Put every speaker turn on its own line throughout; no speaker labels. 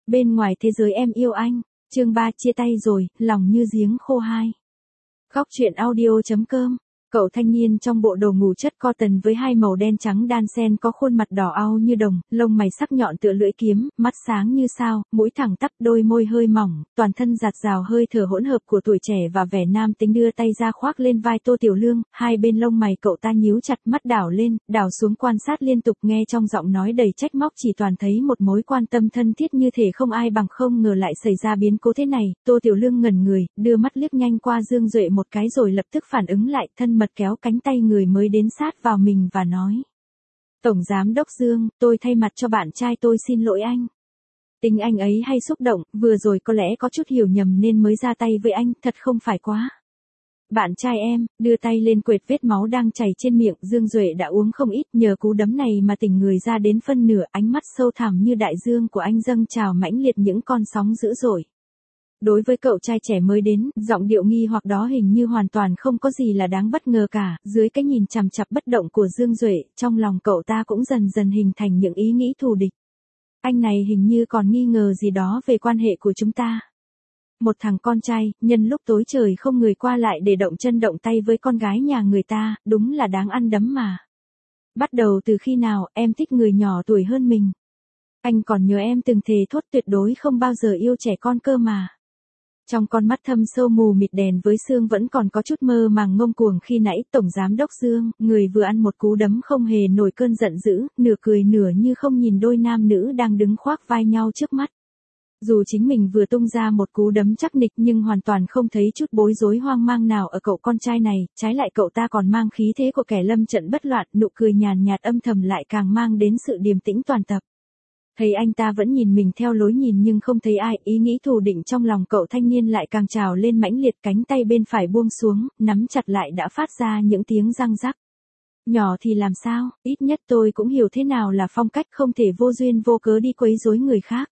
Bên ngoài thế giới em yêu anh. Chương 3 chia tay rồi, lòng như giếng khô 2. Góc truyện audio.com. Cậu thanh niên trong bộ đồ ngủ chất cotton với hai màu đen trắng đan xen có khuôn mặt đỏ au như đồng, lông mày sắc nhọn tựa lưỡi kiếm, mắt sáng như sao, mũi thẳng tắp, đôi môi hơi mỏng, toàn thân dạt dào hơi thở hỗn hợp của tuổi trẻ và vẻ nam tính đưa tay ra khoác lên vai Tô Tiểu Lương, hai bên lông mày cậu ta nhíu chặt, mắt đảo lên, đảo xuống quan sát liên tục, nghe trong giọng nói đầy trách móc chỉ toàn thấy một mối quan tâm thân thiết như thể không ai bằng. Không ngờ lại xảy ra biến cố thế này. Tô Tiểu Lương ngẩn người, đưa mắt liếc nhanh qua Dương Duệ một cái rồi lập tức phản ứng lại, thân mật kéo cánh tay người mới đến sát vào mình và nói: Tổng Giám Đốc Dương, tôi thay mặt cho bạn trai tôi xin lỗi anh. Tính anh ấy hay xúc động, vừa rồi có lẽ có chút hiểu nhầm nên mới ra tay với anh, thật không phải quá. Bạn trai em, đưa tay lên quệt vết máu đang chảy trên miệng. Dương Duệ đã uống không ít, nhờ cú đấm này mà tỉnh người ra đến phân nửa, ánh mắt sâu thẳm như đại dương của anh dâng trào mãnh liệt những con sóng dữ dội. Đối với cậu trai trẻ mới đến, giọng điệu nghi hoặc đó hình như hoàn toàn không có gì là đáng bất ngờ cả. Dưới cái nhìn chằm chặp bất động của Dương Duệ, trong lòng cậu ta cũng dần dần hình thành những ý nghĩ thù địch. Anh này hình như còn nghi ngờ gì đó về quan hệ của chúng ta. Một thằng con trai, nhân lúc tối trời không người qua lại để động chân động tay với con gái nhà người ta, đúng là đáng ăn đấm mà. Bắt đầu từ khi nào em thích người nhỏ tuổi hơn mình? Anh còn nhớ em từng thề thốt tuyệt đối không bao giờ yêu trẻ con cơ mà. Trong con mắt thâm sâu mù mịt đèn với sương vẫn còn có chút mơ màng ngông cuồng khi nãy. Tổng Giám Đốc Dương, người vừa ăn một cú đấm không hề nổi cơn giận dữ, nửa cười nửa như không nhìn đôi nam nữ đang đứng khoác vai nhau trước mắt. Dù chính mình vừa tung ra một cú đấm chắc nịch nhưng hoàn toàn không thấy chút bối rối hoang mang nào ở cậu con trai này, trái lại cậu ta còn mang khí thế của kẻ lâm trận bất loạn, nụ cười nhàn nhạt âm thầm lại càng mang đến sự điềm tĩnh toàn tập. Thấy anh ta vẫn nhìn mình theo lối nhìn nhưng không thấy ai, ý nghĩ thù định trong lòng cậu thanh niên lại càng trào lên mãnh liệt, cánh tay bên phải buông xuống, nắm chặt lại đã phát ra những tiếng răng rắc. Nhỏ thì làm sao, ít nhất tôi cũng hiểu thế nào là phong cách không thể vô duyên vô cớ đi quấy rối người khác.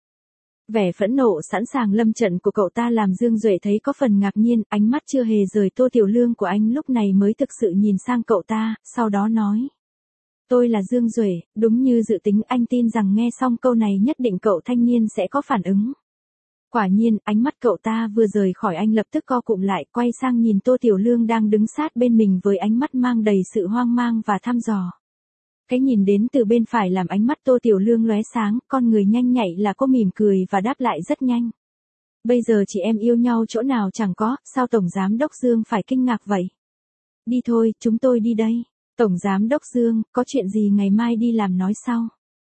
Vẻ phẫn nộ sẵn sàng lâm trận của cậu ta làm Dương Duệ thấy có phần ngạc nhiên, ánh mắt chưa hề rời Tô Tiểu Lương của anh lúc này mới thực sự nhìn sang cậu ta, sau đó nói. Tôi là Dương Duệ, đúng như dự tính. Anh tin rằng nghe xong câu này nhất định cậu thanh niên sẽ có phản ứng. Quả nhiên, ánh mắt cậu ta vừa rời khỏi anh lập tức co cụm lại, quay sang nhìn Tô Tiểu Lương đang đứng sát bên mình với ánh mắt mang đầy sự hoang mang và thăm dò. Cái nhìn đến từ bên phải làm ánh mắt Tô Tiểu Lương lóe sáng, con người nhanh nhạy là cô mỉm cười và đáp lại rất nhanh. Bây giờ chị em yêu nhau chỗ nào chẳng có, sao Tổng Giám Đốc Dương phải kinh ngạc vậy? Đi thôi, chúng tôi đi đây. Tổng Giám Đốc Dương, có chuyện gì ngày mai đi làm nói sau.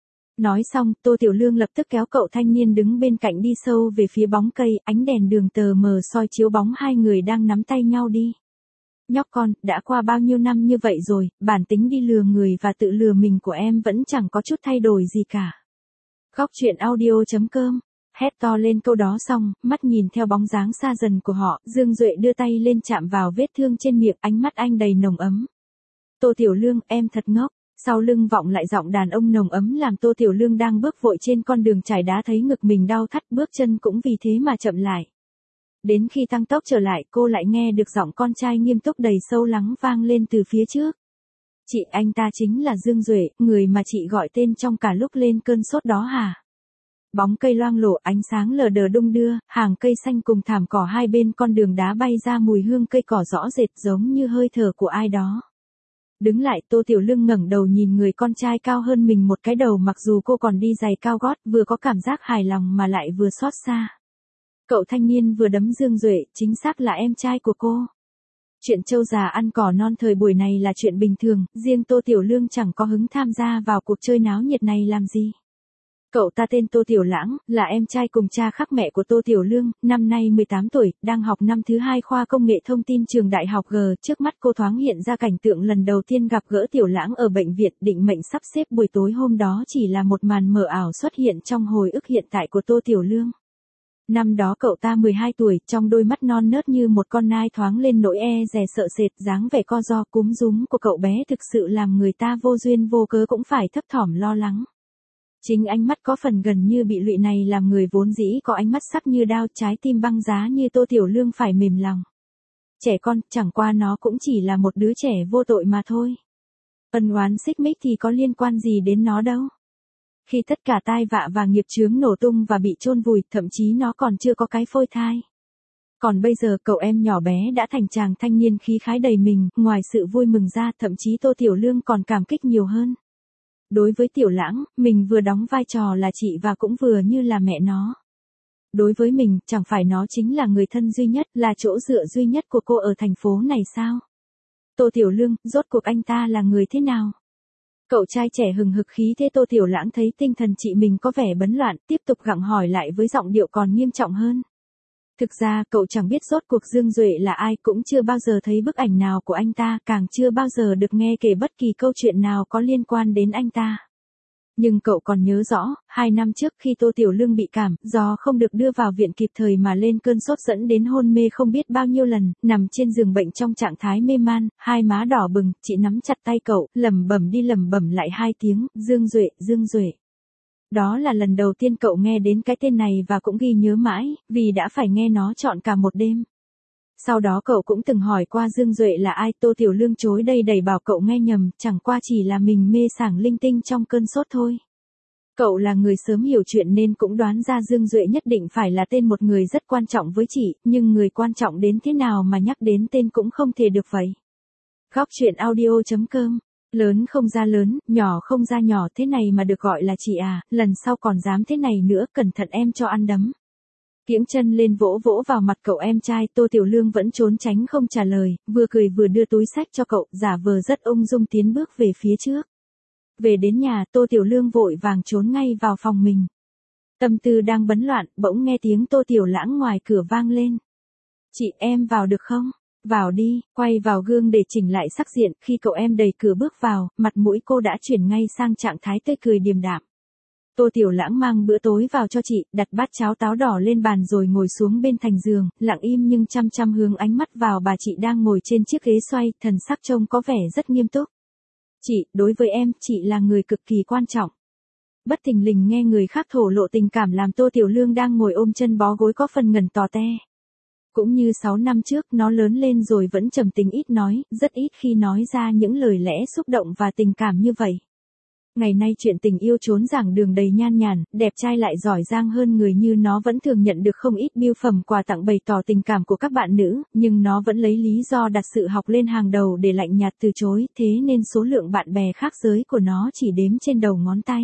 Nói xong, Tô Tiểu Lương lập tức kéo cậu thanh niên đứng bên cạnh đi sâu về phía bóng cây, ánh đèn đường tờ mờ soi chiếu bóng hai người đang nắm tay nhau đi. Nhóc con, đã qua bao nhiêu năm như vậy rồi, bản tính đi lừa người và tự lừa mình của em vẫn chẳng có chút thay đổi gì cả. Góc truyện audio.com. Hét to lên câu đó xong, mắt nhìn theo bóng dáng xa dần của họ, Dương Duệ đưa tay lên chạm vào vết thương trên miệng, ánh mắt anh đầy nồng ấm. Tô Tiểu Lương, em thật ngốc. Sau lưng vọng lại giọng đàn ông nồng ấm làm Tô Tiểu Lương đang bước vội trên con đường trải đá thấy ngực mình đau thắt, bước chân cũng vì thế mà chậm lại. Đến khi tăng tốc trở lại, cô lại nghe được giọng con trai nghiêm túc đầy sâu lắng vang lên từ phía trước. Chị, anh ta chính là Dương Duệ, người mà chị gọi tên trong cả lúc lên cơn sốt đó hả? Bóng cây loang lổ, ánh sáng lờ đờ đung đưa, hàng cây xanh cùng thảm cỏ hai bên con đường đá bay ra mùi hương cây cỏ rõ rệt giống như hơi thở của ai đó. Đứng lại, Tô Tiểu Lương ngẩng đầu nhìn người con trai cao hơn mình một cái đầu, mặc dù cô còn đi giày cao gót, vừa có cảm giác hài lòng mà lại vừa xót xa. Cậu thanh niên vừa đấm Dương Duệ, chính xác là em trai của cô. Chuyện trâu già ăn cỏ non thời buổi này là chuyện bình thường, riêng Tô Tiểu Lương chẳng có hứng tham gia vào cuộc chơi náo nhiệt này làm gì. Cậu ta tên Tô Tiểu Lãng, là em trai cùng cha khác mẹ của Tô Tiểu Lương, năm nay 18 tuổi, đang học năm thứ 2 khoa công nghệ thông tin trường đại học G. Trước mắt cô thoáng hiện ra cảnh tượng lần đầu tiên gặp gỡ Tiểu Lãng ở bệnh viện, định mệnh sắp xếp buổi tối hôm đó chỉ là một màn mờ ảo xuất hiện trong hồi ức hiện tại của Tô Tiểu Lương. Năm đó cậu ta 12 tuổi, trong đôi mắt non nớt như một con nai thoáng lên nỗi e dè sợ sệt, dáng vẻ co ro cúm rúm của cậu bé thực sự làm người ta vô duyên vô cớ cũng phải thấp thỏm lo lắng. Chính ánh mắt có phần gần như bị lụy này làm người vốn dĩ có ánh mắt sắc như đao, trái tim băng giá như Tô Tiểu Lương phải mềm lòng. Trẻ con, chẳng qua nó cũng chỉ là một đứa trẻ vô tội mà thôi. Ân oán xích mích thì có liên quan gì đến nó đâu. Khi tất cả tai vạ và nghiệp chướng nổ tung và bị chôn vùi, thậm chí nó còn chưa có cái phôi thai. Còn bây giờ cậu em nhỏ bé đã thành chàng thanh niên khí khái đầy mình, ngoài sự vui mừng ra thậm chí Tô Tiểu Lương còn cảm kích nhiều hơn. Đối với Tiểu Lãng, mình vừa đóng vai trò là chị và cũng vừa như là mẹ nó. Đối với mình, chẳng phải nó chính là người thân duy nhất, là chỗ dựa duy nhất của cô ở thành phố này sao? Tô Tiểu Lương, rốt cuộc anh ta là người thế nào? Cậu trai trẻ hừng hực khí thế. Tô Tiểu Lãng thấy tinh thần chị mình có vẻ bấn loạn, tiếp tục gặng hỏi lại với giọng điệu còn nghiêm trọng hơn. Thực ra cậu chẳng biết rốt cuộc Dương Duệ là ai, cũng chưa bao giờ thấy bức ảnh nào của anh ta, càng chưa bao giờ được nghe kể bất kỳ câu chuyện nào có liên quan đến anh ta. Nhưng cậu còn nhớ rõ, 2 năm trước khi Tô Tiểu Lương bị cảm, do không được đưa vào viện kịp thời mà lên cơn sốt dẫn đến hôn mê không biết bao nhiêu lần, nằm trên giường bệnh trong trạng thái mê man, hai má đỏ bừng, chị nắm chặt tay cậu, lẩm bẩm đi lẩm bẩm lại 2 tiếng, Dương Duệ, Dương Duệ. Đó là lần đầu tiên cậu nghe đến cái tên này và cũng ghi nhớ mãi, vì đã phải nghe nó trọn cả một đêm. Sau đó cậu cũng từng hỏi qua Dương Duệ là ai, Tô Tiểu Lương chối đây đầy bảo cậu nghe nhầm, chẳng qua chỉ là mình mê sảng linh tinh trong cơn sốt thôi. Cậu là người sớm hiểu chuyện nên cũng đoán ra Dương Duệ nhất định phải là tên một người rất quan trọng với chị, nhưng người quan trọng đến thế nào mà nhắc đến tên cũng không thể được vậy. Góc truyện audio.com. Lớn không ra lớn, nhỏ không ra nhỏ, thế này mà được gọi là chị à, lần sau còn dám thế này nữa, cẩn thận em cho ăn đấm. Kiễng chân lên vỗ vỗ vào mặt cậu em trai. Tô Tiểu Lương vẫn trốn tránh không trả lời, vừa cười vừa đưa túi sách cho cậu, giả vờ rất ung dung tiến bước về phía trước. Về đến nhà, Tô Tiểu Lương vội vàng trốn ngay vào phòng mình. Tâm tư đang bấn loạn, bỗng nghe tiếng Tô Tiểu Lãng ngoài cửa vang lên. Chị, em vào được không? Vào đi. Quay vào gương để chỉnh lại sắc diện, khi cậu em đẩy cửa bước vào, mặt mũi cô đã chuyển ngay sang trạng thái tươi cười điềm đạm. Tô Tiểu Lãng mang bữa tối vào cho chị, đặt bát cháo táo đỏ lên bàn rồi ngồi xuống bên thành giường, lặng im nhưng chăm chăm hướng ánh mắt vào bà chị đang ngồi trên chiếc ghế xoay, thần sắc trông có vẻ rất nghiêm túc. Chị, đối với em, chị là người cực kỳ quan trọng. Bất thình lình nghe người khác thổ lộ tình cảm làm Tô Tiểu Lương đang ngồi ôm chân bó gối có phần ngẩn tò te. Cũng như 6 năm trước, nó lớn lên rồi vẫn trầm tính ít nói, rất ít khi nói ra những lời lẽ xúc động và tình cảm như vậy. Ngày nay chuyện tình yêu trốn giảng đường đầy nhan nhản, đẹp trai lại giỏi giang hơn người như nó vẫn thường nhận được không ít bưu phẩm quà tặng bày tỏ tình cảm của các bạn nữ, nhưng nó vẫn lấy lý do đặt sự học lên hàng đầu để lạnh nhạt từ chối, thế nên số lượng bạn bè khác giới của nó chỉ đếm trên đầu ngón tay.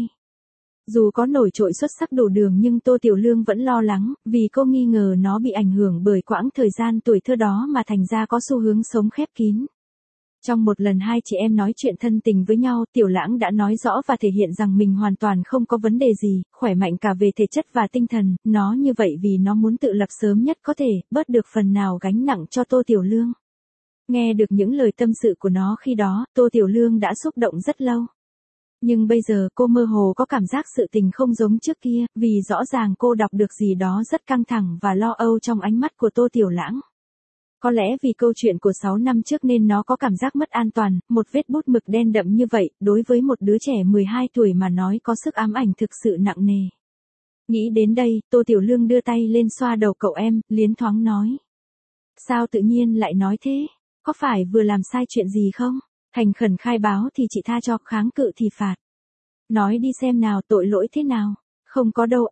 Dù có nổi trội xuất sắc đủ đường nhưng Tô Tiểu Lương vẫn lo lắng, vì cô nghi ngờ nó bị ảnh hưởng bởi quãng thời gian tuổi thơ đó mà thành ra có xu hướng sống khép kín. Trong một lần hai chị em nói chuyện thân tình với nhau, Tiểu Lãng đã nói rõ và thể hiện rằng mình hoàn toàn không có vấn đề gì, khỏe mạnh cả về thể chất và tinh thần, nó như vậy vì nó muốn tự lập sớm nhất có thể, bớt được phần nào gánh nặng cho Tô Tiểu Lương. Nghe được những lời tâm sự của nó khi đó, Tô Tiểu Lương đã xúc động rất lâu. Nhưng bây giờ cô mơ hồ có cảm giác sự tình không giống trước kia, vì rõ ràng cô đọc được gì đó rất căng thẳng và lo âu trong ánh mắt của Tô Tiểu Lãng. Có lẽ vì câu chuyện của 6 năm trước nên nó có cảm giác mất an toàn, một vết bút mực đen đậm như vậy, đối với một đứa trẻ 12 tuổi mà nói có sức ám ảnh thực sự nặng nề. Nghĩ đến đây, Tô Tiểu Lương đưa tay lên xoa đầu cậu em, liến thoáng nói. Sao tự nhiên lại nói thế? Có phải vừa làm sai chuyện gì không? Thành khẩn khai báo thì chị tha cho, kháng cự thì phạt. Nói đi xem nào, tội lỗi thế nào? Không có đâu,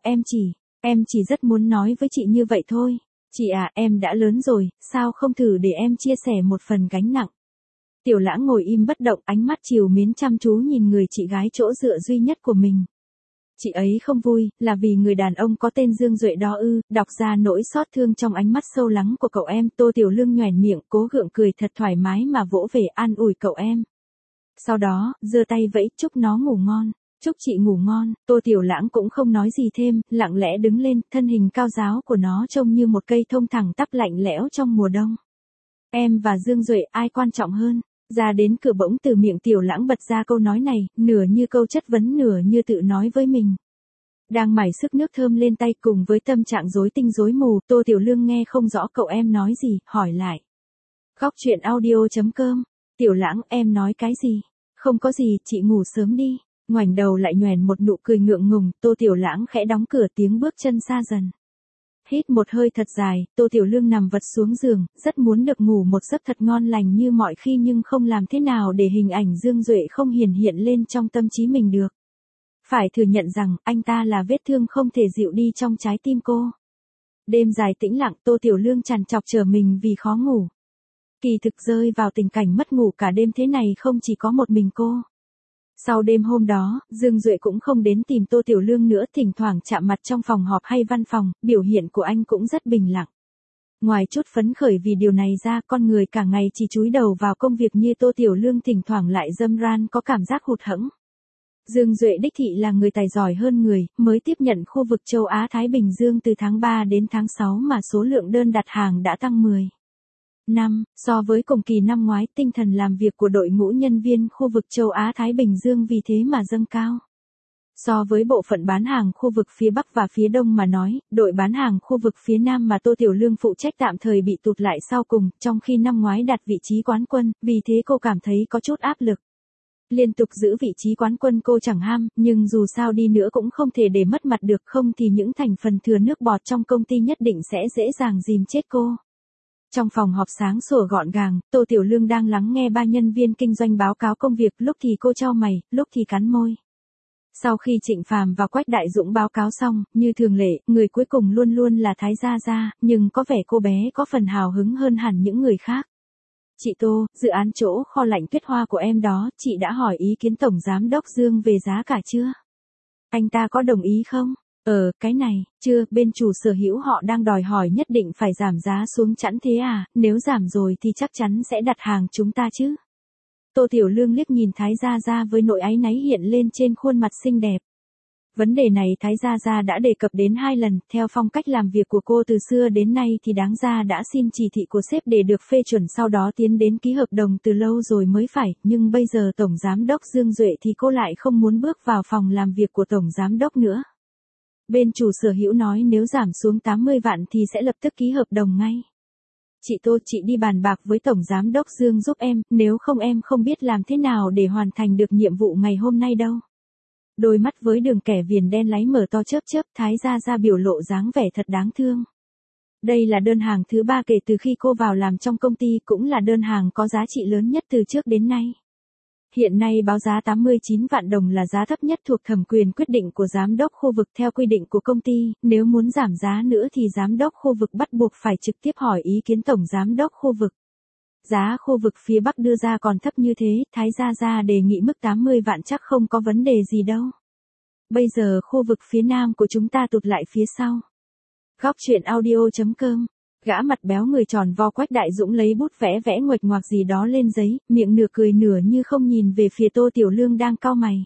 em chỉ rất muốn nói với chị như vậy thôi. Chị à, em đã lớn rồi, sao không thử để em chia sẻ một phần gánh nặng? Tiểu Lãng ngồi im bất động, ánh mắt trìu mến chăm chú nhìn người chị gái chỗ dựa duy nhất của mình. Chị ấy không vui, là vì người đàn ông có tên Dương Duệ đó ư? Đọc ra nỗi xót thương trong ánh mắt sâu lắng của cậu em, Tô Tiểu Lương nhoẻn miệng, cố gượng cười thật thoải mái mà vỗ về an ủi cậu em. Sau đó, giơ tay vẫy, chúc nó ngủ ngon. Chúc chị ngủ ngon. Tô Tiểu Lãng cũng không nói gì thêm, lặng lẽ đứng lên, thân hình cao ráo của nó trông như một cây thông thẳng tắp lạnh lẽo trong mùa đông. Em và Dương Duệ, ai quan trọng hơn? Ra đến cửa bỗng từ miệng Tiểu Lãng bật ra câu nói này, nửa như câu chất vấn nửa như tự nói với mình. Đang mải sức nước thơm lên tay cùng với tâm trạng rối tinh rối mù, Tô Tiểu Lương nghe không rõ cậu em nói gì, hỏi lại. Góc truyện audio.com. Tiểu Lãng, em nói cái gì? Không có gì, chị ngủ sớm đi. Ngoảnh đầu lại nhoẻn một nụ cười ngượng ngùng, Tô Tiểu Lãng khẽ đóng cửa, tiếng bước chân xa dần. Hít một hơi thật dài, Tô Tiểu Lương nằm vật xuống giường, rất muốn được ngủ một giấc thật ngon lành như mọi khi nhưng không làm thế nào để hình ảnh Dương Duệ không hiển hiện lên trong tâm trí mình được. Phải thừa nhận rằng, anh ta là vết thương không thể dịu đi trong trái tim cô. Đêm dài tĩnh lặng, Tô Tiểu Lương trằn trọc chờ mình vì khó ngủ. Kỳ thực rơi vào tình cảnh mất ngủ cả đêm thế này không chỉ có một mình cô. Sau đêm hôm đó, Dương Duệ cũng không đến tìm Tô Tiểu Lương nữa, thỉnh thoảng chạm mặt trong phòng họp hay văn phòng, biểu hiện của anh cũng rất bình lặng. Ngoài chút phấn khởi vì điều này ra, con người cả ngày chỉ chúi đầu vào công việc như Tô Tiểu Lương thỉnh thoảng lại dâm ran có cảm giác hụt hẫng. Dương Duệ đích thị là người tài giỏi hơn người, mới tiếp nhận khu vực châu Á-Thái Bình Dương từ tháng 3 đến tháng 6 mà số lượng đơn đặt hàng đã tăng 10. So với cùng kỳ năm ngoái, tinh thần làm việc của đội ngũ nhân viên khu vực châu Á-Thái Bình Dương vì thế mà dâng cao. So với bộ phận bán hàng khu vực phía Bắc và phía Đông mà nói, đội bán hàng khu vực phía Nam mà Tô Tiểu Lương phụ trách tạm thời bị tụt lại sau cùng, trong khi năm ngoái đạt vị trí quán quân, vì thế cô cảm thấy có chút áp lực. Liên tục giữ vị trí quán quân cô chẳng ham, nhưng dù sao đi nữa cũng không thể để mất mặt được, không thì những thành phần thừa nước bọt trong công ty nhất định sẽ dễ dàng dìm chết cô. Trong phòng họp sáng sủa gọn gàng, Tô Tiểu Lương đang lắng nghe ba nhân viên kinh doanh báo cáo công việc, lúc thì cô chau mày, lúc thì cắn môi. Sau khi Trịnh Phàm và Quách Đại Dũng báo cáo xong, như thường lệ, người cuối cùng luôn luôn là Thái Gia Gia, nhưng có vẻ cô bé có phần hào hứng hơn hẳn những người khác. Chị Tô, dự án chỗ kho lạnh Tuyết Hoa của em đó, chị đã hỏi ý kiến Tổng Giám Đốc Dương về giá cả chưa? Anh ta có đồng ý không? Cái này, chưa, bên chủ sở hữu họ đang đòi hỏi nhất định phải giảm giá xuống chẵn thế à, nếu giảm rồi thì chắc chắn sẽ đặt hàng chúng ta chứ. Tô Tiểu Lương liếc nhìn Thái Gia Gia với nỗi áy náy hiện lên trên khuôn mặt xinh đẹp. Vấn đề này Thái Gia Gia đã đề cập đến 2 lần, theo phong cách làm việc của cô từ xưa đến nay thì đáng ra đã xin chỉ thị của sếp để được phê chuẩn sau đó tiến đến ký hợp đồng từ lâu rồi mới phải, nhưng bây giờ Tổng Giám Đốc Dương Duệ thì cô lại không muốn bước vào phòng làm việc của Tổng Giám Đốc nữa. Bên chủ sở hữu nói nếu giảm xuống 80 vạn thì sẽ lập tức ký hợp đồng ngay. Chị Tô, chị đi bàn bạc với Tổng Giám Đốc Dương giúp em, nếu không em không biết làm thế nào để hoàn thành được nhiệm vụ ngày hôm nay đâu. Đôi mắt với đường kẻ viền đen láy mở to chớp chớp, Thái Gia Gia biểu lộ dáng vẻ thật đáng thương. Đây là đơn hàng thứ 3 kể từ khi cô vào làm trong công ty, cũng là đơn hàng có giá trị lớn nhất từ trước đến nay. Hiện nay báo giá 89 vạn đồng là giá thấp nhất thuộc thẩm quyền quyết định của giám đốc khu vực theo quy định của công ty, nếu muốn giảm giá nữa thì giám đốc khu vực bắt buộc phải trực tiếp hỏi ý kiến tổng giám đốc khu vực. Giá khu vực phía Bắc đưa ra còn thấp như thế, Thái Gia Gia đề nghị mức 80 vạn chắc không có vấn đề gì đâu. Bây giờ khu vực phía Nam của chúng ta tụt lại phía sau. Góc truyện audio.com. Gã mặt béo người tròn vo Quách Đại Dũng lấy bút vẽ nguệch ngoạc gì đó lên giấy, miệng nửa cười nửa như không nhìn về phía Tô Tiểu Lương đang cau mày.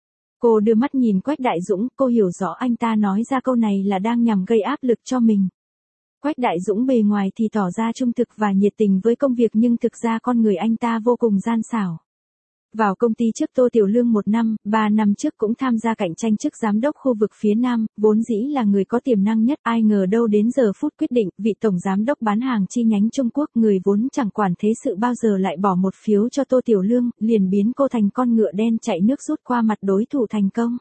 Cô đưa mắt nhìn Quách Đại Dũng, cô hiểu rõ anh ta nói ra câu này là đang nhằm gây áp lực cho mình. Quách Đại Dũng bề ngoài thì tỏ ra trung thực và nhiệt tình với công việc nhưng thực ra con người anh ta vô cùng gian xảo. Vào công ty trước Tô Tiểu Lương 1 năm, 3 năm trước cũng tham gia cạnh tranh chức giám đốc khu vực phía Nam, vốn dĩ là người có tiềm năng nhất, ai ngờ đâu đến giờ phút quyết định, vị tổng giám đốc bán hàng chi nhánh Trung Quốc, người vốn chẳng quản thế sự bao giờ lại bỏ một phiếu cho Tô Tiểu Lương, liền biến cô thành con ngựa đen chạy nước rút qua mặt đối thủ thành công.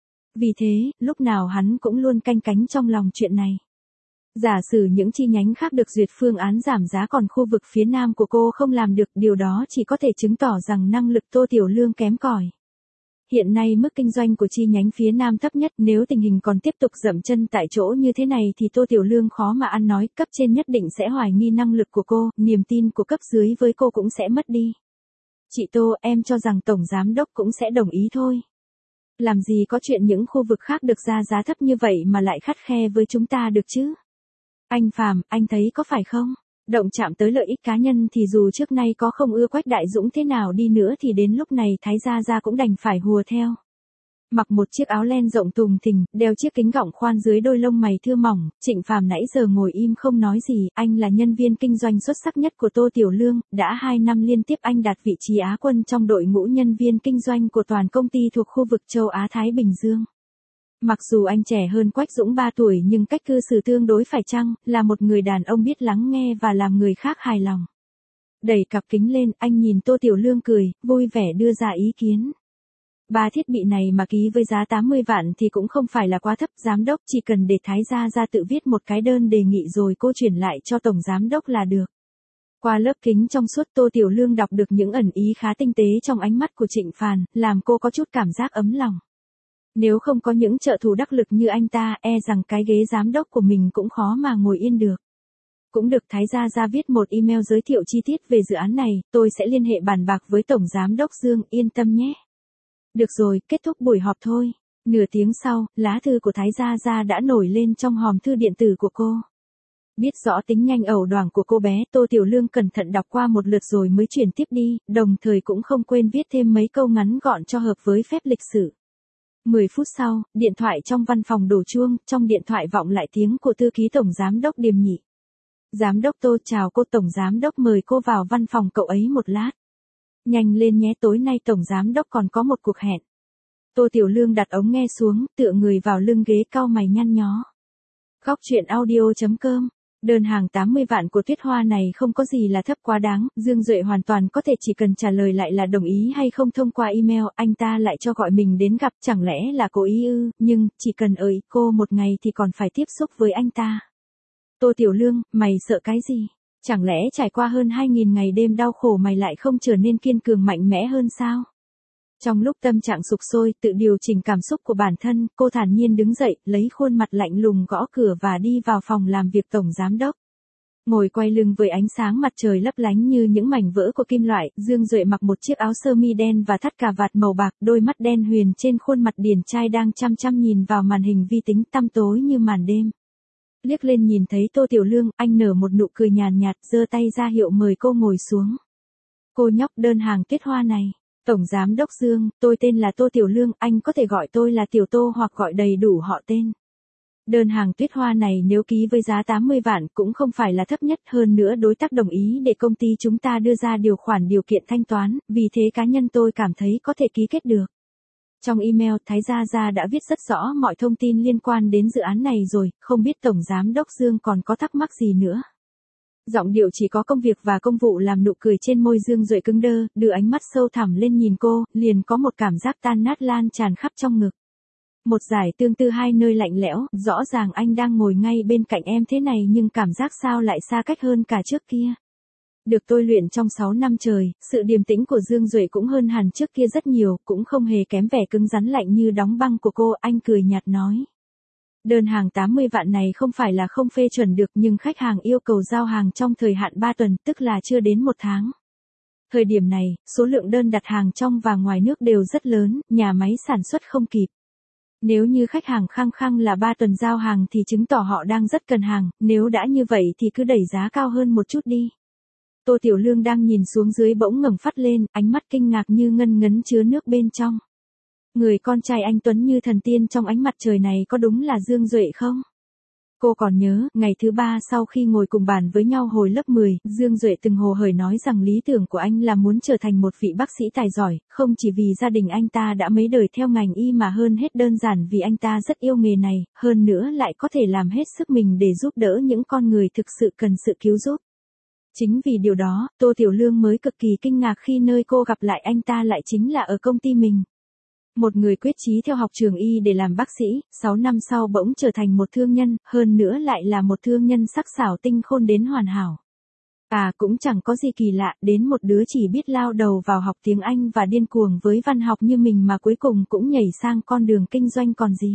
Vì thế, lúc nào hắn cũng luôn canh cánh trong lòng chuyện này. Giả sử những chi nhánh khác được duyệt phương án giảm giá còn khu vực phía Nam của cô không làm được, điều đó chỉ có thể chứng tỏ rằng năng lực Tô Tiểu Lương kém cỏi. Hiện nay mức kinh doanh của chi nhánh phía Nam thấp nhất, nếu tình hình còn tiếp tục dậm chân tại chỗ như thế này thì Tô Tiểu Lương khó mà ăn nói, cấp trên nhất định sẽ hoài nghi năng lực của cô, niềm tin của cấp dưới với cô cũng sẽ mất đi. Chị Tô, em cho rằng tổng giám đốc cũng sẽ đồng ý thôi. Làm gì có chuyện những khu vực khác được ra giá thấp như vậy mà lại khắt khe với chúng ta được chứ? Anh Phàm, anh thấy có phải không? Động chạm tới lợi ích cá nhân thì dù trước nay có không ưa Quách Đại Dũng thế nào đi nữa thì đến lúc này Thái Gia Gia cũng đành phải hùa theo. Mặc một chiếc áo len rộng tùng thình, đeo chiếc kính gọng khoan dưới đôi lông mày thưa mỏng, Trịnh Phàm nãy giờ ngồi im không nói gì, anh là nhân viên kinh doanh xuất sắc nhất của Tô Tiểu Lương, đã 2 năm liên tiếp anh đạt vị trí Á quân trong đội ngũ nhân viên kinh doanh của toàn công ty thuộc khu vực châu Á-Thái Bình Dương. Mặc dù anh trẻ hơn Quách Dũng 3 tuổi nhưng cách cư xử tương đối phải chăng, là một người đàn ông biết lắng nghe và làm người khác hài lòng. Đẩy cặp kính lên, anh nhìn Tô Tiểu Lương cười, vui vẻ đưa ra ý kiến. 3 thiết bị này mà ký với giá 80 vạn thì cũng không phải là quá thấp, giám đốc chỉ cần để Thái Gia Gia tự viết một cái đơn đề nghị rồi cô chuyển lại cho tổng giám đốc là được. Qua lớp kính trong suốt Tô Tiểu Lương đọc được những ẩn ý khá tinh tế trong ánh mắt của Trịnh Phàm, làm cô có chút cảm giác ấm lòng. Nếu không có những trợ thủ đắc lực như anh ta, e rằng cái ghế giám đốc của mình cũng khó mà ngồi yên được. Cũng được Thái Gia Gia viết một email giới thiệu chi tiết về dự án này, tôi sẽ liên hệ bàn bạc với Tổng Giám đốc Dương, yên tâm nhé. Được rồi, kết thúc buổi họp thôi. Nửa tiếng sau, lá thư của Thái Gia Gia đã nổi lên trong hòm thư điện tử của cô. Biết rõ tính nhanh ẩu đoảng của cô bé, Tô Tiểu Lương cẩn thận đọc qua một lượt rồi mới chuyển tiếp đi, đồng thời cũng không quên viết thêm mấy câu ngắn gọn cho hợp với phép lịch sự. 10 phút sau, điện thoại trong văn phòng đổ chuông, trong điện thoại vọng lại tiếng của thư ký Tổng Giám đốc Điềm Nhị. Giám đốc Tô, chào cô. Tổng Giám đốc mời cô vào văn phòng cậu ấy một lát. Nhanh lên nhé, tối nay Tổng Giám đốc còn có một cuộc hẹn. Tô Tiểu Lương đặt ống nghe xuống, tựa người vào lưng ghế cau mày nhăn nhó. Góc truyện audio.com. Đơn hàng 80 vạn của Tuyết Hoa này không có gì là thấp quá đáng, Dương Duệ hoàn toàn có thể chỉ cần trả lời lại là đồng ý hay không thông qua email, anh ta lại cho gọi mình đến gặp, chẳng lẽ là cố ý ư, nhưng, chỉ cần ở ý cô một ngày thì còn phải tiếp xúc với anh ta. Tô Tiểu Lương, mày sợ cái gì? Chẳng lẽ trải qua hơn 2.000 ngày đêm đau khổ mày lại không trở nên kiên cường mạnh mẽ hơn sao? Trong lúc tâm trạng sục sôi, tự điều chỉnh cảm xúc của bản thân, cô thản nhiên đứng dậy, lấy khuôn mặt lạnh lùng gõ cửa và đi vào phòng làm việc Tổng Giám đốc. Ngồi quay lưng với ánh sáng mặt trời lấp lánh như những mảnh vỡ của kim loại, Dương Duệ mặc một chiếc áo sơ mi đen và thắt cà vạt màu bạc, đôi mắt đen huyền trên khuôn mặt điển trai đang chăm chăm nhìn vào màn hình vi tính tăm tối như màn đêm. Liếc lên nhìn thấy Tô Tiểu Lương, anh nở một nụ cười nhàn nhạt, giơ tay ra hiệu mời cô ngồi xuống. Cô nhóc, đơn hàng Tuyết Hoa này. Tổng Giám đốc Dương, tôi tên là Tô Tiểu Lương, anh có thể gọi tôi là Tiểu Tô hoặc gọi đầy đủ họ tên. Đơn hàng Tuyết Hoa này nếu ký với giá 80 vạn cũng không phải là thấp nhất, hơn nữa đối tác đồng ý để công ty chúng ta đưa ra điều kiện thanh toán, vì thế cá nhân tôi cảm thấy có thể ký kết được. Trong email, Thái Gia Gia đã viết rất rõ mọi thông tin liên quan đến dự án này rồi, không biết Tổng Giám đốc Dương còn có thắc mắc gì nữa. Giọng điệu chỉ có công việc và công vụ làm nụ cười trên môi Dương Duệ cứng đơ, đưa ánh mắt sâu thẳm lên nhìn cô, liền có một cảm giác tan nát lan tràn khắp trong ngực. Một giải tương tư hai nơi lạnh lẽo, rõ ràng anh đang ngồi ngay bên cạnh em thế này nhưng cảm giác sao lại xa cách hơn cả trước kia. Được tôi luyện trong 6 năm trời, sự điềm tĩnh của Dương Duệ cũng hơn hẳn trước kia rất nhiều, cũng không hề kém vẻ cứng rắn lạnh như đóng băng của cô, anh cười nhạt nói. Đơn hàng 80 vạn này không phải là không phê chuẩn được nhưng khách hàng yêu cầu giao hàng trong thời hạn 3 tuần, tức là chưa đến 1 tháng. Thời điểm này, số lượng đơn đặt hàng trong và ngoài nước đều rất lớn, nhà máy sản xuất không kịp. Nếu như khách hàng khăng khăng là 3 tuần giao hàng thì chứng tỏ họ đang rất cần hàng, nếu đã như vậy thì cứ đẩy giá cao hơn một chút đi. Tô Tiểu Lương đang nhìn xuống dưới bỗng ngẩng phát lên, ánh mắt kinh ngạc như ngân ngấn chứa nước bên trong. Người con trai anh tuấn như thần tiên trong ánh mặt trời này có đúng là Dương Duệ không? Cô còn nhớ, ngày thứ 3 sau khi ngồi cùng bàn với nhau hồi lớp 10, Dương Duệ từng hồ hởi nói rằng lý tưởng của anh là muốn trở thành một vị bác sĩ tài giỏi, không chỉ vì gia đình anh ta đã mấy đời theo ngành y mà hơn hết đơn giản vì anh ta rất yêu nghề này, hơn nữa lại có thể làm hết sức mình để giúp đỡ những con người thực sự cần sự cứu giúp. Chính vì điều đó, Tô Tiểu Lương mới cực kỳ kinh ngạc khi nơi cô gặp lại anh ta lại chính là ở công ty mình. Một người quyết chí theo học trường y để làm bác sĩ, 6 năm sau bỗng trở thành một thương nhân, hơn nữa lại là một thương nhân sắc sảo tinh khôn đến hoàn hảo. Cũng chẳng có gì kỳ lạ, đến một đứa chỉ biết lao đầu vào học tiếng Anh và điên cuồng với văn học như mình mà cuối cùng cũng nhảy sang con đường kinh doanh còn gì.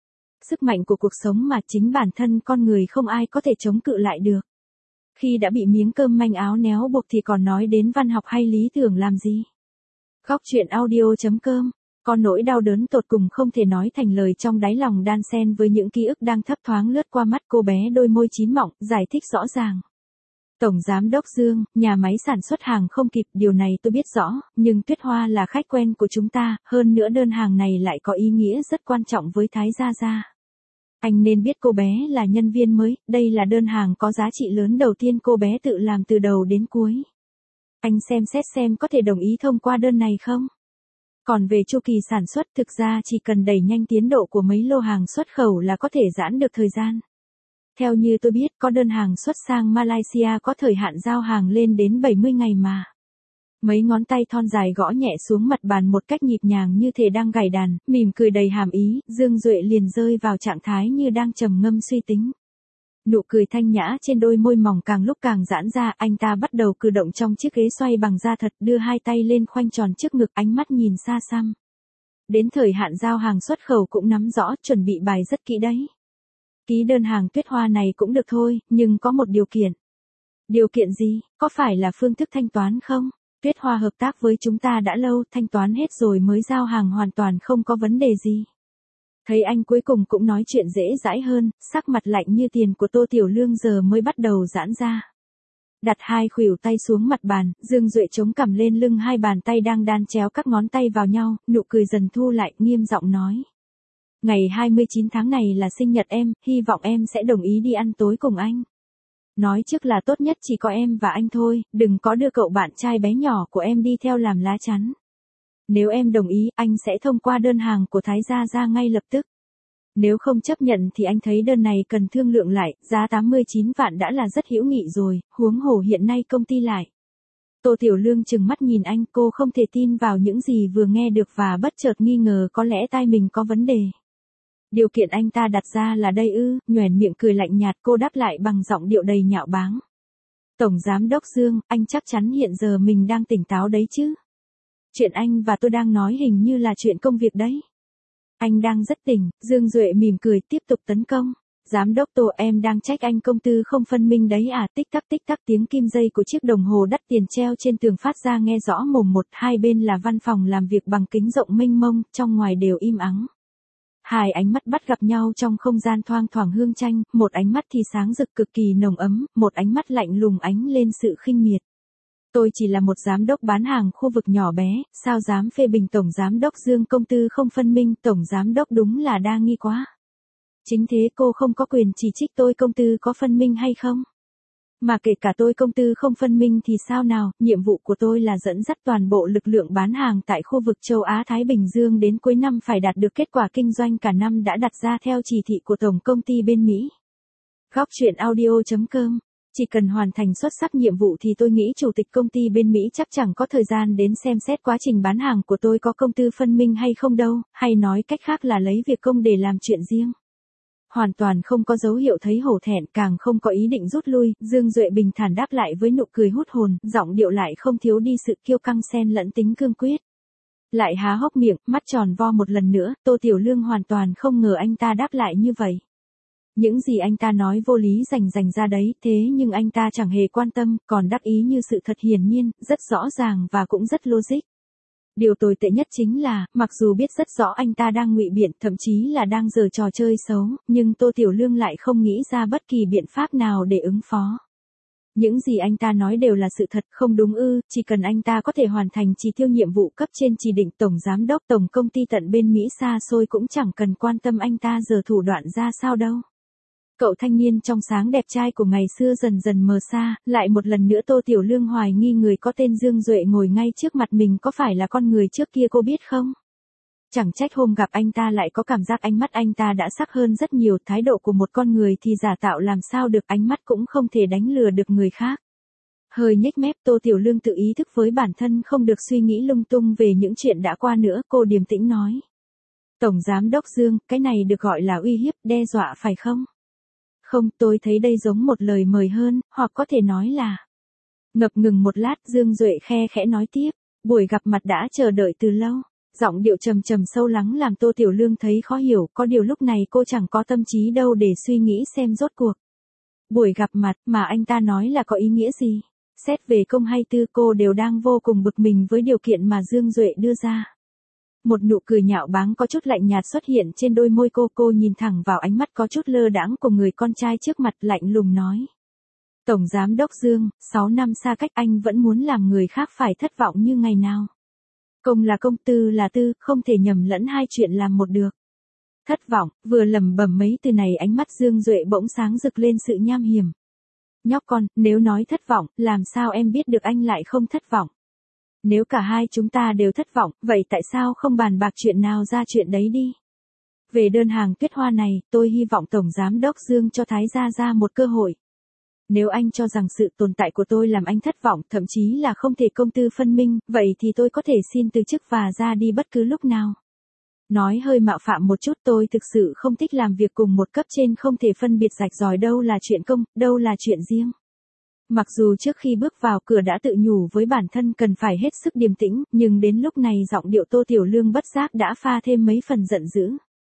Sức mạnh của cuộc sống mà chính bản thân con người không ai có thể chống cự lại được. Khi đã bị miếng cơm manh áo néo buộc thì còn nói đến văn học hay lý tưởng làm gì. Góc truyện audio.com. Có nỗi đau đớn tột cùng không thể nói thành lời trong đáy lòng đan xen với những ký ức đang thấp thoáng lướt qua mắt cô bé đôi môi chín mọng, giải thích rõ ràng. Tổng Giám đốc Dương, nhà máy sản xuất hàng không kịp, điều này tôi biết rõ, nhưng Tuyết Hoa là khách quen của chúng ta, hơn nữa đơn hàng này lại có ý nghĩa rất quan trọng với Thái Gia Gia. Anh nên biết cô bé là nhân viên mới, đây là đơn hàng có giá trị lớn đầu tiên cô bé tự làm từ đầu đến cuối. Anh xem xét xem có thể đồng ý thông qua đơn này không? Còn về chu kỳ sản xuất, thực ra chỉ cần đẩy nhanh tiến độ của mấy lô hàng xuất khẩu là có thể giãn được thời gian. Theo như tôi biết, có đơn hàng xuất sang Malaysia có thời hạn giao hàng lên đến 70 ngày mà. Mấy ngón tay thon dài gõ nhẹ xuống mặt bàn một cách nhịp nhàng như thể đang gảy đàn, mỉm cười đầy hàm ý, Dương Duệ liền rơi vào trạng thái như đang trầm ngâm suy tính. Nụ cười thanh nhã trên đôi môi mỏng càng lúc càng giãn ra, anh ta bắt đầu cử động trong chiếc ghế xoay bằng da thật, đưa hai tay lên khoanh tròn trước ngực, ánh mắt nhìn xa xăm. Đến thời hạn giao hàng xuất khẩu cũng nắm rõ, chuẩn bị bài rất kỹ đấy. Ký đơn hàng Tuyết Hoa này cũng được thôi, nhưng có một điều kiện. Điều kiện gì, có phải là phương thức thanh toán không? Tuyết Hoa hợp tác với chúng ta đã lâu, thanh toán hết rồi mới giao hàng hoàn toàn không có vấn đề gì. Thấy anh cuối cùng cũng nói chuyện dễ dãi hơn, sắc mặt lạnh như tiền của Tô Tiểu Lương giờ mới bắt đầu giãn ra. Đặt hai khuỷu tay xuống mặt bàn, Dương Duệ chống cằm lên lưng, hai bàn tay đang đan chéo các ngón tay vào nhau, nụ cười dần thu lại, nghiêm giọng nói. Ngày 29 tháng này là sinh nhật em, hy vọng em sẽ đồng ý đi ăn tối cùng anh. Nói trước là tốt nhất chỉ có em và anh thôi, đừng có đưa cậu bạn trai bé nhỏ của em đi theo làm lá chắn. Nếu em đồng ý, anh sẽ thông qua đơn hàng của Thái Gia ra ngay lập tức. Nếu không chấp nhận thì anh thấy đơn này cần thương lượng lại, giá 89 vạn đã là rất hữu nghị rồi, huống hồ hiện nay công ty lại. Tô Tiểu Lương trừng mắt nhìn anh, cô không thể tin vào những gì vừa nghe được và bất chợt nghi ngờ có lẽ tai mình có vấn đề. Điều kiện anh ta đặt ra là đây ư? Nhoẻn miệng cười lạnh nhạt, cô đáp lại bằng giọng điệu đầy nhạo báng. Tổng Giám đốc Dương, anh chắc chắn hiện giờ mình đang tỉnh táo đấy chứ? Chuyện anh và tôi đang nói hình như là chuyện công việc đấy. Anh đang rất tỉnh, Dương Duệ mỉm cười tiếp tục tấn công. Giám đốc Tô, em đang trách anh công tư không phân minh đấy à? Tích tắc tiếng kim dây của chiếc đồng hồ đắt tiền treo trên tường phát ra nghe rõ mồm một, hai bên là văn phòng làm việc bằng kính rộng mênh mông, trong ngoài đều im ắng. Hai ánh mắt bắt gặp nhau trong không gian thoang thoảng hương tranh, một ánh mắt thì sáng rực cực kỳ nồng ấm, một ánh mắt lạnh lùng ánh lên sự khinh miệt. Tôi chỉ là một giám đốc bán hàng khu vực nhỏ bé, sao dám phê bình Tổng Giám đốc Dương công tư không phân minh, Tổng Giám đốc đúng là đa nghi quá. Chính thế cô không có quyền chỉ trích tôi công tư có phân minh hay không? Mà kể cả tôi công tư không phân minh thì sao nào, nhiệm vụ của tôi là dẫn dắt toàn bộ lực lượng bán hàng tại khu vực châu Á-Thái Bình Dương đến cuối năm phải đạt được kết quả kinh doanh cả năm đã đặt ra theo chỉ thị của Tổng công ty bên Mỹ. Góc truyện audio.com. Chỉ cần hoàn thành xuất sắc nhiệm vụ thì tôi nghĩ chủ tịch công ty bên Mỹ chắc chẳng có thời gian đến xem xét quá trình bán hàng của tôi có công tư phân minh hay không đâu, hay nói cách khác là lấy việc công để làm chuyện riêng. Hoàn toàn không có dấu hiệu thấy hổ thẹn, càng không có ý định rút lui, Dương Duệ bình thản đáp lại với nụ cười hút hồn, giọng điệu lại không thiếu đi sự kiêu căng xen lẫn tính cương quyết. Lại há hốc miệng, mắt tròn vo một lần nữa, Tô Tiểu Lương hoàn toàn không ngờ anh ta đáp lại như vậy. Những gì anh ta nói vô lý rành ra đấy, thế nhưng anh ta chẳng hề quan tâm, còn đắc ý như sự thật hiển nhiên, rất rõ ràng và cũng rất logic. Điều tồi tệ nhất chính là, mặc dù biết rất rõ anh ta đang ngụy biện, thậm chí là đang giở trò chơi xấu, nhưng Tô Tiểu Lương lại không nghĩ ra bất kỳ biện pháp nào để ứng phó. Những gì anh ta nói đều là sự thật, không đúng ư? Chỉ cần anh ta có thể hoàn thành chỉ tiêu nhiệm vụ cấp trên chỉ định, Tổng Giám đốc Tổng công ty tận bên Mỹ xa xôi cũng chẳng cần quan tâm anh ta giờ thủ đoạn ra sao đâu. Cậu thanh niên trong sáng đẹp trai của ngày xưa dần dần mờ xa, lại một lần nữa Tô Tiểu Lương hoài nghi người có tên Dương Duệ ngồi ngay trước mặt mình có phải là con người trước kia cô biết không? Chẳng trách hôm gặp anh ta lại có cảm giác ánh mắt anh ta đã sắc hơn rất nhiều, thái độ của một con người thì giả tạo làm sao được, ánh mắt cũng không thể đánh lừa được người khác. Hơi nhếch mép, Tô Tiểu Lương tự ý thức với bản thân không được suy nghĩ lung tung về những chuyện đã qua nữa, cô điềm tĩnh nói. Tổng Giám đốc Dương, cái này được gọi là uy hiếp, đe dọa phải không? Không, tôi thấy đây giống một lời mời hơn, hoặc có thể nói là... Ngập ngừng một lát, Dương Duệ khe khẽ nói tiếp, buổi gặp mặt đã chờ đợi từ lâu. Giọng điệu trầm trầm sâu lắng làm Tô Tiểu Lương thấy khó hiểu, có điều lúc này cô chẳng có tâm trí đâu để suy nghĩ xem rốt cuộc. Buổi gặp mặt mà anh ta nói là có ý nghĩa gì? Xét về công hay tư cô đều đang vô cùng bực mình với điều kiện mà Dương Duệ đưa ra. Một nụ cười nhạo báng có chút lạnh nhạt xuất hiện trên đôi môi cô nhìn thẳng vào ánh mắt có chút lơ đãng của người con trai trước mặt, lạnh lùng nói. Tổng Giám đốc Dương, 6 năm xa cách anh vẫn muốn làm người khác phải thất vọng như ngày nào. Công là công, tư là tư, không thể nhầm lẫn hai chuyện làm một được. Thất vọng, vừa lẩm bẩm mấy từ này ánh mắt Dương Duệ bỗng sáng rực lên sự nham hiểm. Nhóc con, nếu nói thất vọng, làm sao em biết được anh lại không thất vọng? Nếu cả hai chúng ta đều thất vọng, vậy tại sao không bàn bạc chuyện nào ra chuyện đấy đi? Về đơn hàng Tuyết Hoa này, tôi hy vọng Tổng Giám đốc Dương cho Thái Gia ra một cơ hội. Nếu anh cho rằng sự tồn tại của tôi làm anh thất vọng, thậm chí là không thể công tư phân minh, vậy thì tôi có thể xin từ chức và ra đi bất cứ lúc nào. Nói hơi mạo phạm một chút, tôi thực sự không thích làm việc cùng một cấp trên không thể phân biệt rạch ròi đâu là chuyện công, đâu là chuyện riêng. Mặc dù trước khi bước vào cửa đã tự nhủ với bản thân cần phải hết sức điềm tĩnh, nhưng đến lúc này giọng điệu Tô Tiểu Lương bất giác đã pha thêm mấy phần giận dữ.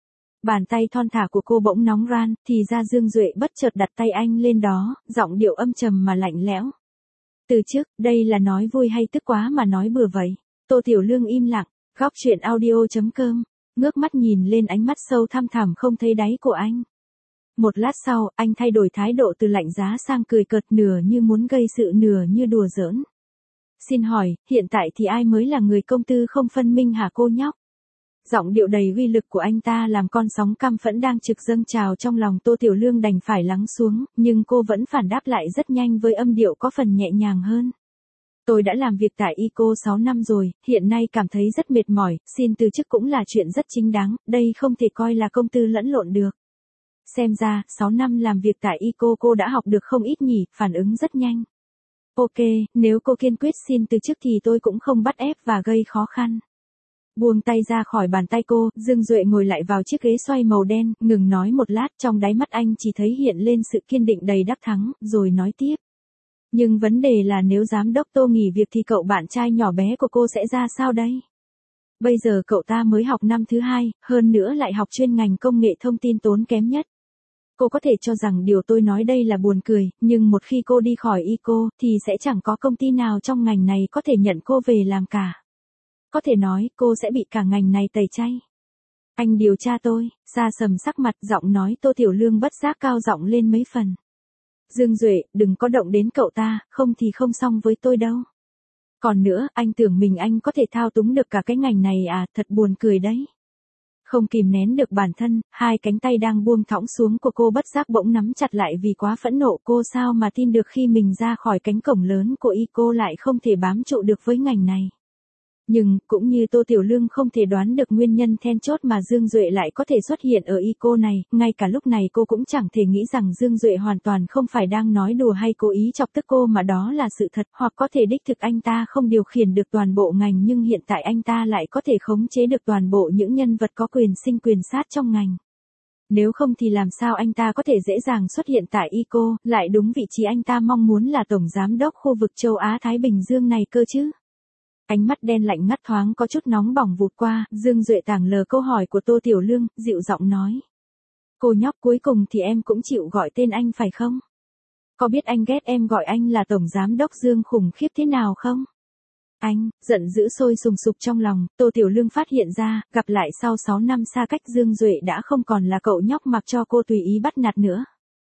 Bàn tay thon thả của cô bỗng nóng ran, thì ra Dương Duệ bất chợt đặt tay anh lên đó, giọng điệu âm trầm mà lạnh lẽo. Từ trước, đây là nói vui hay tức quá mà nói bừa vậy? Tô Tiểu Lương im lặng, góc chuyện audio.com, ngước mắt nhìn lên ánh mắt sâu thăm thẳm không thấy đáy của anh. Một lát sau, anh thay đổi thái độ từ lạnh giá sang cười cợt, nửa như muốn gây sự nửa như đùa giỡn. Xin hỏi, hiện tại thì ai mới là người công tư không phân minh hả cô nhóc? Giọng điệu đầy uy lực của anh ta làm con sóng căm phẫn đang trực dâng trào trong lòng Tô Tiểu Lương đành phải lắng xuống, nhưng cô vẫn phản đáp lại rất nhanh với âm điệu có phần nhẹ nhàng hơn. Tôi đã làm việc tại ICO 6 năm rồi, hiện nay cảm thấy rất mệt mỏi, xin từ chức cũng là chuyện rất chính đáng, đây không thể coi là công tư lẫn lộn được. Xem ra, 6 năm làm việc tại ICO cô đã học được không ít nhỉ, phản ứng rất nhanh. Ok, nếu cô kiên quyết xin từ chức thì tôi cũng không bắt ép và gây khó khăn. Buông tay ra khỏi bàn tay cô, Dương Duệ ngồi lại vào chiếc ghế xoay màu đen, ngừng nói một lát, trong đáy mắt anh chỉ thấy hiện lên sự kiên định đầy đắc thắng, rồi nói tiếp. Nhưng vấn đề là nếu giám đốc Tô nghỉ việc thì cậu bạn trai nhỏ bé của cô sẽ ra sao đây? Bây giờ cậu ta mới học năm thứ 2, hơn nữa lại học chuyên ngành công nghệ thông tin tốn kém nhất. Cô có thể cho rằng điều tôi nói đây là buồn cười, nhưng một khi cô đi khỏi ICO, thì sẽ chẳng có công ty nào trong ngành này có thể nhận cô về làm cả. Có thể nói, cô sẽ bị cả ngành này tẩy chay. Anh điều tra tôi, xa sầm sắc mặt, giọng nói Tô Tiểu Lương bất giác cao giọng lên mấy phần. Dương Duệ, đừng có động đến cậu ta, không thì không xong với tôi đâu. Còn nữa, anh tưởng mình anh có thể thao túng được cả cái ngành này à, thật buồn cười đấy. Không kìm nén được bản thân, hai cánh tay đang buông thõng xuống của cô bất giác bỗng nắm chặt lại vì quá phẫn nộ. Cô sao mà tin được khi mình ra khỏi cánh cổng lớn của ICO lại không thể bám trụ được với ngành này. Nhưng, cũng như Tô Tiểu Lương không thể đoán được nguyên nhân then chốt mà Dương Duệ lại có thể xuất hiện ở ICO này, ngay cả lúc này cô cũng chẳng thể nghĩ rằng Dương Duệ hoàn toàn không phải đang nói đùa hay cố ý chọc tức cô mà đó là sự thật, hoặc có thể đích thực anh ta không điều khiển được toàn bộ ngành nhưng hiện tại anh ta lại có thể khống chế được toàn bộ những nhân vật có quyền sinh quyền sát trong ngành. Nếu không thì làm sao anh ta có thể dễ dàng xuất hiện tại ICO, lại đúng vị trí anh ta mong muốn là Tổng Giám đốc khu vực châu Á-Thái Bình Dương này cơ chứ? Ánh mắt đen lạnh ngắt thoáng có chút nóng bỏng vụt qua, Dương Duệ tảng lờ câu hỏi của Tô Tiểu Lương, dịu giọng nói. Cô nhóc, cuối cùng thì em cũng chịu gọi tên anh phải không? Có biết anh ghét em gọi anh là Tổng Giám đốc Dương khủng khiếp thế nào không? Anh, giận dữ sôi sùng sục trong lòng, Tô Tiểu Lương phát hiện ra, gặp lại sau 6 năm xa cách Dương Duệ đã không còn là cậu nhóc mặc cho cô tùy ý bắt nạt nữa.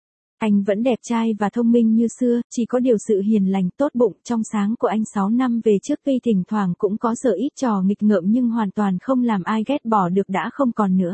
Anh vẫn đẹp trai và thông minh như xưa, chỉ có điều sự hiền lành tốt bụng trong sáng của anh 6 năm về trước tuy thỉnh thoảng cũng có sợ ít trò nghịch ngợm nhưng hoàn toàn không làm ai ghét bỏ được đã không còn nữa.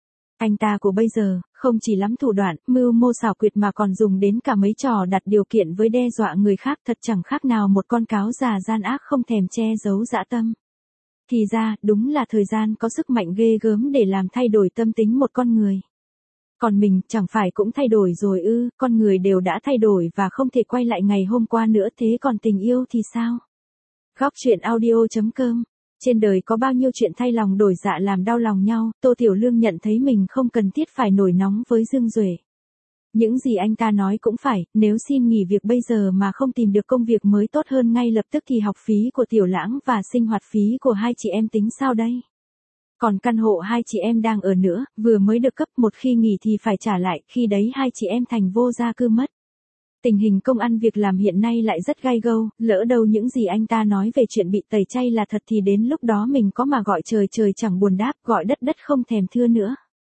Anh ta của bây giờ, không chỉ lắm thủ đoạn, mưu mô xảo quyệt mà còn dùng đến cả mấy trò đặt điều kiện với đe dọa người khác, thật chẳng khác nào một con cáo già gian ác không thèm che giấu dã tâm. Thì ra, đúng là thời gian có sức mạnh ghê gớm để làm thay đổi tâm tính một con người. Còn mình, chẳng phải cũng thay đổi rồi ư, con người đều đã thay đổi và không thể quay lại ngày hôm qua nữa, thế còn tình yêu thì sao? Góc chuyện audio.com. Trên đời có bao nhiêu chuyện thay lòng đổi dạ làm đau lòng nhau, Tô Tiểu Lương nhận thấy mình không cần thiết phải nổi nóng với Dương Duệ. Những gì anh ta nói cũng phải, nếu xin nghỉ việc bây giờ mà không tìm được công việc mới tốt hơn ngay lập tức thì học phí của Tiểu Lãng và sinh hoạt phí của hai chị em tính sao đây? Còn căn hộ hai chị em đang ở nữa, vừa mới được cấp, một khi nghỉ thì phải trả lại, khi đấy hai chị em thành vô gia cư mất. Tình hình công ăn việc làm hiện nay lại rất gai gâu, lỡ đâu những gì anh ta nói về chuyện bị tẩy chay là thật thì đến lúc đó mình có mà gọi trời trời chẳng buồn đáp, gọi đất đất không thèm thưa nữa.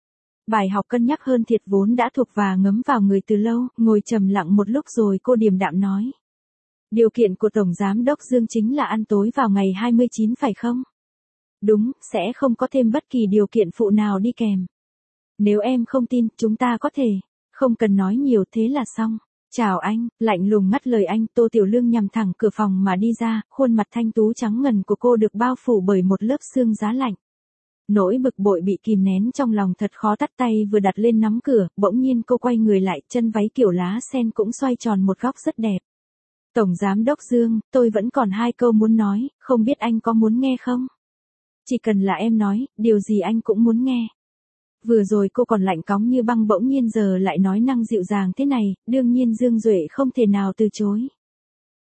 Bài học cân nhắc hơn thiệt vốn đã thuộc và ngấm vào người từ lâu, ngồi trầm lặng một lúc rồi cô điềm đạm nói. Điều kiện của Tổng Giám đốc Dương chính là ăn tối vào ngày 29 phải không? Đúng, sẽ không có thêm bất kỳ điều kiện phụ nào đi kèm. Nếu em không tin, chúng ta có thể, không cần nói nhiều thế là xong. Chào anh, lạnh lùng ngắt lời anh, Tô Tiểu Lương nhằm thẳng cửa phòng mà đi ra, khuôn mặt thanh tú trắng ngần của cô được bao phủ bởi một lớp sương giá lạnh. Nỗi bực bội bị kìm nén trong lòng thật khó tắt tay vừa đặt lên nắm cửa, bỗng nhiên cô quay người lại, chân váy kiểu lá sen cũng xoay tròn một góc rất đẹp. Tổng Giám đốc Dương, tôi vẫn còn 2 câu muốn nói, không biết anh có muốn nghe không? Chỉ cần là em nói, điều gì anh cũng muốn nghe. Vừa rồi cô còn lạnh cóng như băng bỗng nhiên giờ lại nói năng dịu dàng thế này, đương nhiên Dương Duệ không thể nào từ chối.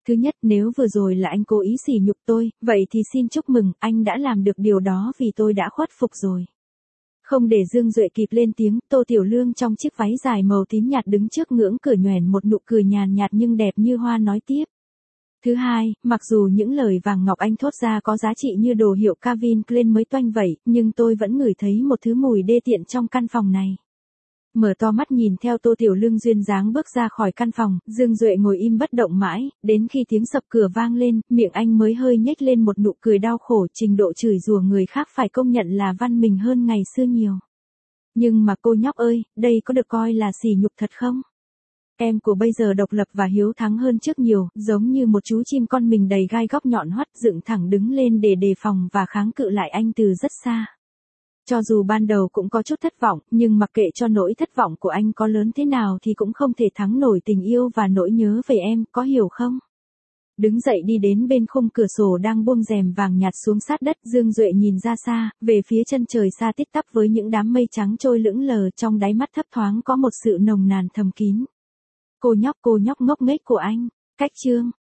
Thứ nhất, nếu vừa rồi là anh cố ý sỉ nhục tôi, vậy thì xin chúc mừng, anh đã làm được điều đó vì tôi đã khuất phục rồi. Không để Dương Duệ kịp lên tiếng, Tô Tiểu Lương trong chiếc váy dài màu tím nhạt đứng trước ngưỡng cửa nhoẻn một nụ cười nhàn nhạt nhưng đẹp như hoa nói tiếp. Thứ hai, mặc dù những lời vàng ngọc anh thốt ra có giá trị như đồ hiệu Calvin Klein mới toanh vậy, nhưng tôi vẫn ngửi thấy một thứ mùi đê tiện trong căn phòng này. Mở to mắt nhìn theo Tô Tiểu Lương duyên dáng bước ra khỏi căn phòng, Dương Duệ ngồi im bất động mãi, đến khi tiếng sập cửa vang lên, miệng anh mới hơi nhếch lên một nụ cười đau khổ, trình độ chửi rủa người khác phải công nhận là văn mình hơn ngày xưa nhiều. Nhưng mà cô nhóc ơi, đây có được coi là sỉ nhục thật không? Em của bây giờ độc lập và hiếu thắng hơn trước nhiều, giống như một chú chim con mình đầy gai góc nhọn hoắt dựng thẳng đứng lên để đề phòng và kháng cự lại anh từ rất xa. Cho dù ban đầu cũng có chút thất vọng, nhưng mặc kệ cho nỗi thất vọng của anh có lớn thế nào thì cũng không thể thắng nổi tình yêu và nỗi nhớ về em, có hiểu không? Đứng dậy đi đến bên khung cửa sổ đang buông rèm vàng nhạt xuống sát đất, Dương Duệ nhìn ra xa, về phía chân trời xa tít tắp với những đám mây trắng trôi lững lờ, trong đáy mắt thấp thoáng có một sự nồng nàn thầm kín. Cô nhóc ngốc nghếch của anh, cách chương.